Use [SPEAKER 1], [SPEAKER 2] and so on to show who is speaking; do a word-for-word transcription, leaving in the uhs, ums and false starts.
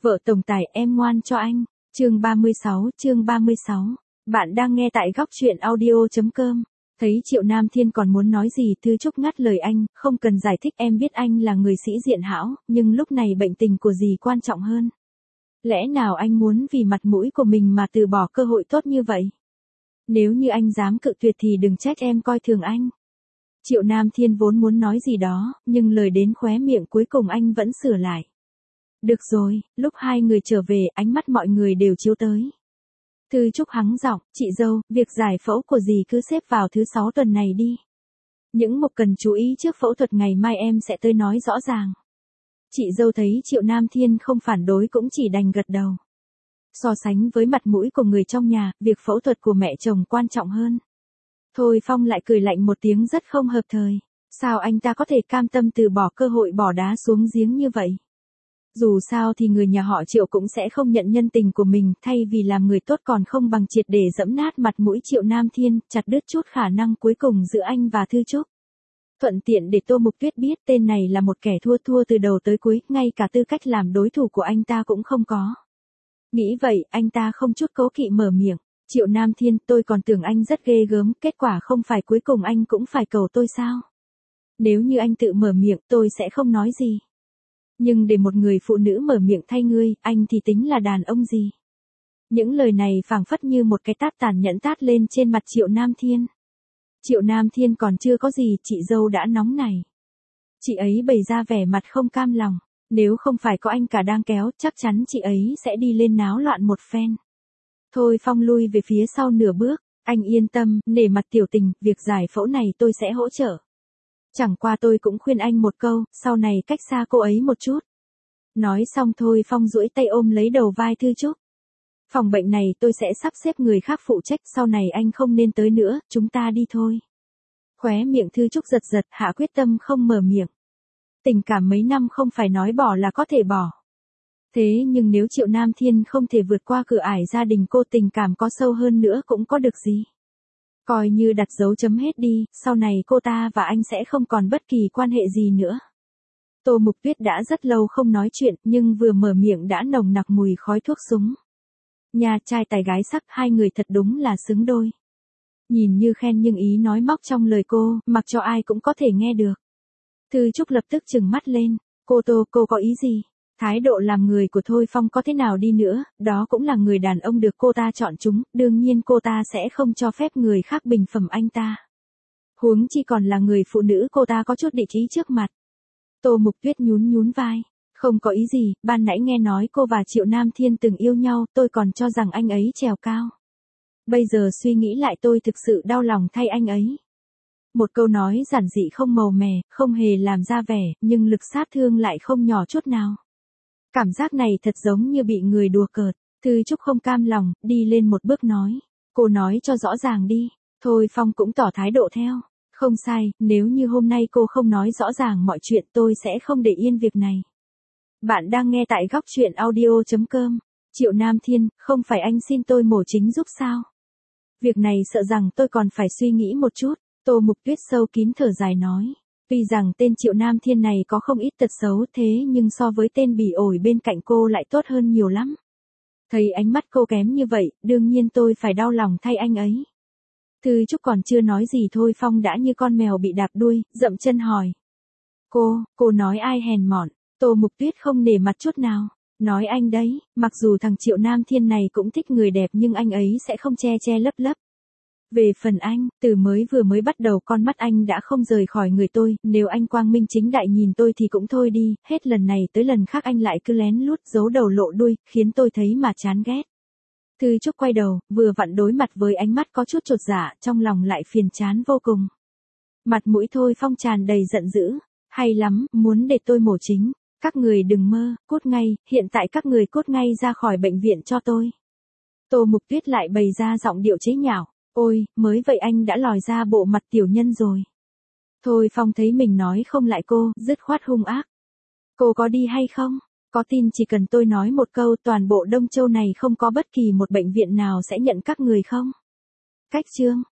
[SPEAKER 1] Vợ tổng tài em ngoan cho anh. Chương ba mươi sáu, chương ba mươi sáu. Bạn đang nghe tại góc truyện audio chấm com. Thấy Triệu Nam Thiên còn muốn nói gì, Thư Trúc ngắt lời anh, không cần giải thích, em biết anh là người sĩ diện hão, nhưng lúc này bệnh tình của dì quan trọng hơn. Lẽ nào anh muốn vì mặt mũi của mình mà từ bỏ cơ hội tốt như vậy? Nếu như anh dám cự tuyệt thì đừng trách em coi thường anh. Triệu Nam Thiên vốn muốn nói gì đó, nhưng lời đến khóe miệng cuối cùng anh vẫn sửa lại. Được rồi, lúc hai người trở về, ánh mắt mọi người đều chiếu tới. Thư Trúc hắng giọng, chị dâu, việc giải phẫu của dì cứ xếp vào thứ sáu tuần này đi. Những mục cần chú ý trước phẫu thuật ngày mai em sẽ tới nói rõ ràng. Chị dâu thấy Triệu Nam Thiên không phản đối cũng chỉ đành gật đầu. So sánh với mặt mũi của người trong nhà, việc phẫu thuật của mẹ chồng quan trọng hơn. Thôi Phong lại cười lạnh một tiếng rất không hợp thời. Sao anh ta có thể cam tâm từ bỏ cơ hội bỏ đá xuống giếng như vậy? Dù sao thì người nhà họ Triệu cũng sẽ không nhận nhân tình của mình, thay vì làm người tốt còn không bằng triệt để dẫm nát mặt mũi Triệu Nam Thiên, chặt đứt chút khả năng cuối cùng giữa anh và Thư Trúc. Thuận tiện để Tô Mục Tuyết biết tên này là một kẻ thua thua từ đầu tới cuối, ngay cả tư cách làm đối thủ của anh ta cũng không có. Nghĩ vậy, anh ta không chút cố kỵ mở miệng. Triệu Nam Thiên, tôi còn tưởng anh rất ghê gớm, kết quả không phải cuối cùng anh cũng phải cầu tôi sao? Nếu như anh tự mở miệng, tôi sẽ không nói gì. Nhưng để một người phụ nữ mở miệng thay ngươi, anh thì tính là đàn ông gì? Những lời này phảng phất như một cái tát tàn nhẫn tát lên trên mặt Triệu Nam Thiên. Triệu Nam Thiên còn chưa có gì, chị dâu đã nóng nảy. Chị ấy bày ra vẻ mặt không cam lòng. Nếu không phải có anh cả đang kéo, chắc chắn chị ấy sẽ đi lên náo loạn một phen. Thôi Phong lui về phía sau nửa bước. Anh yên tâm, nể mặt tiểu tình, việc giải phẫu này tôi sẽ hỗ trợ. Chẳng qua tôi cũng khuyên anh một câu, sau này cách xa cô ấy một chút. Nói xong Thôi Phong duỗi tay ôm lấy đầu vai Thư Trúc. Phòng bệnh này tôi sẽ sắp xếp người khác phụ trách, sau này anh không nên tới nữa, chúng ta đi thôi. Khóe miệng Thư Trúc giật giật, hạ quyết tâm không mở miệng. Tình cảm mấy năm không phải nói bỏ là có thể bỏ. Thế nhưng nếu Triệu Nam Thiên không thể vượt qua cửa ải gia đình cô, tình cảm có sâu hơn nữa cũng có được gì. Coi như đặt dấu chấm hết đi, sau này cô ta và anh sẽ không còn bất kỳ quan hệ gì nữa. Tô Mục Tuyết đã rất lâu không nói chuyện, nhưng vừa mở miệng đã nồng nặc mùi khói thuốc súng. Nhà trai tài gái sắc, hai người thật đúng là xứng đôi. Nhìn như khen nhưng ý nói móc trong lời cô, mặc cho ai cũng có thể nghe được. Thư Trúc lập tức trừng mắt lên. Cô Tô, cô có ý gì? Thái độ làm người của Thôi Phong có thế nào đi nữa, đó cũng là người đàn ông được cô ta chọn chúng, đương nhiên cô ta sẽ không cho phép người khác bình phẩm anh ta. Huống chi còn là người phụ nữ cô ta có chút địch ý trước mặt. Tô Mục Tuyết nhún nhún vai. Không có ý gì, ban nãy nghe nói cô và Triệu Nam Thiên từng yêu nhau, tôi còn cho rằng anh ấy trèo cao. Bây giờ suy nghĩ lại tôi thực sự đau lòng thay anh ấy. Một câu nói giản dị không màu mè, không hề làm ra vẻ, nhưng lực sát thương lại không nhỏ chút nào. Cảm giác này thật giống như bị người đùa cợt. Thư Trúc không cam lòng, đi lên một bước nói. Cô nói cho rõ ràng đi. Thôi Phong cũng tỏ thái độ theo. Không sai, nếu như hôm nay cô không nói rõ ràng mọi chuyện tôi sẽ không để yên việc này. Bạn đang nghe tại góc truyện audio chấm com. Triệu Nam Thiên, không phải anh xin tôi mổ chính giúp sao? Việc này sợ rằng tôi còn phải suy nghĩ một chút. Tô Mục Tuyết sâu kín thở dài nói. Tuy rằng tên Triệu Nam Thiên này có không ít tật xấu, thế nhưng so với tên bỉ ổi bên cạnh cô lại tốt hơn nhiều lắm. Thấy ánh mắt cô kém như vậy, đương nhiên tôi phải đau lòng thay anh ấy. Thư Trúc còn chưa nói gì Thôi Phong đã như con mèo bị đạp đuôi, dậm chân hỏi. Cô, cô nói ai hèn mọn? Tô Mục Tuyết không nể mặt chút nào. Nói anh đấy, mặc dù thằng Triệu Nam Thiên này cũng thích người đẹp nhưng anh ấy sẽ không che che lấp lấp. Về phần anh, từ mới vừa mới bắt đầu con mắt anh đã không rời khỏi người tôi, nếu anh quang minh chính đại nhìn tôi thì cũng thôi đi, hết lần này tới lần khác anh lại cứ lén lút giấu đầu lộ đuôi, khiến tôi thấy mà chán ghét. Thư Trúc quay đầu, vừa vặn đối mặt với ánh mắt có chút chột dạ, trong lòng lại phiền chán vô cùng. Mặt mũi Thôi Phong tràn đầy giận dữ, hay lắm, muốn để tôi mổ chính, các người đừng mơ, cút ngay, hiện tại các người cút ngay ra khỏi bệnh viện cho tôi. Tô Mục Tuyết lại bày ra giọng điệu chế nhạo. Ôi, mới vậy anh đã lòi ra bộ mặt tiểu nhân rồi. Thôi Phong thấy mình nói không lại cô, dứt khoát hung ác. Cô có đi hay không? Có tin chỉ cần tôi nói một câu toàn bộ Đông Châu này không có bất kỳ một bệnh viện nào sẽ nhận các người không? Cách chương.